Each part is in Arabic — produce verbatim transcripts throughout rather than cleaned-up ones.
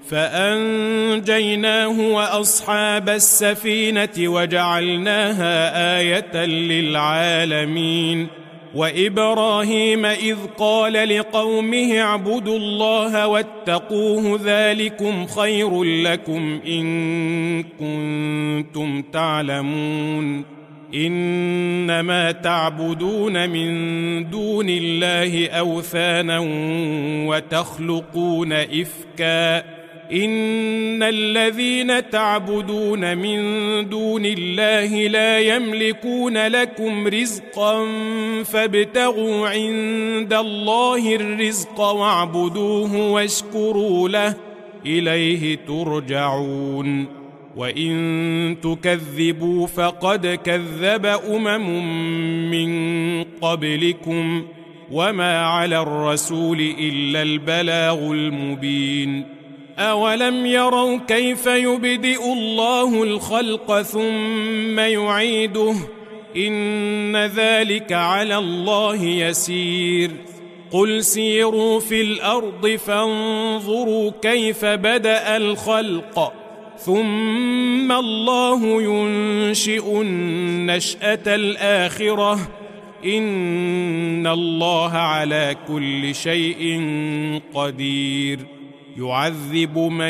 فأنجيناه وأصحاب السفينة وجعلناها آية للعالمين. وإبراهيم إذ قال لقومه اعبدوا الله واتقوه ذلكم خير لكم إن كنتم تعلمون. إنما تعبدون من دون الله أوثانا وتخلقون إفكا إن الذين تعبدون من دون الله لا يملكون لكم رزقا فابتغوا عند الله الرزق واعبدوه واشكروا له إليه ترجعون. وإن تكذبوا فقد كذب أمم من قبلكم وما على الرسول إلا البلاغ المبين. أولم يروا كيف يبدئ الله الخلق ثم يعيده إن ذلك على الله يسير. قل سيروا في الأرض فانظروا كيف بدأ الخلق ثم الله ينشئ النشأة الآخرة إن الله على كل شيء قدير. يعذب من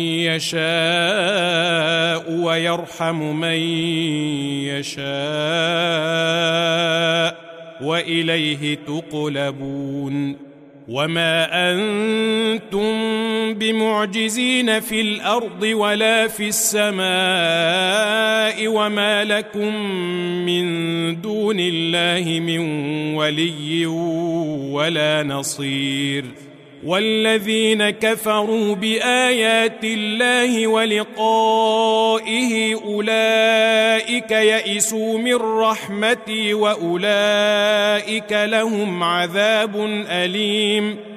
يشاء ويرحم من يشاء وإليه تقلبون. وما أنتم بمعجزين في الأرض ولا في السماء وما لكم من دون الله من ولي ولا نصير. والذين كفروا بآيات الله ولقائه أولئك يئسوا من رحمتي وأولئك لهم عذاب أليم.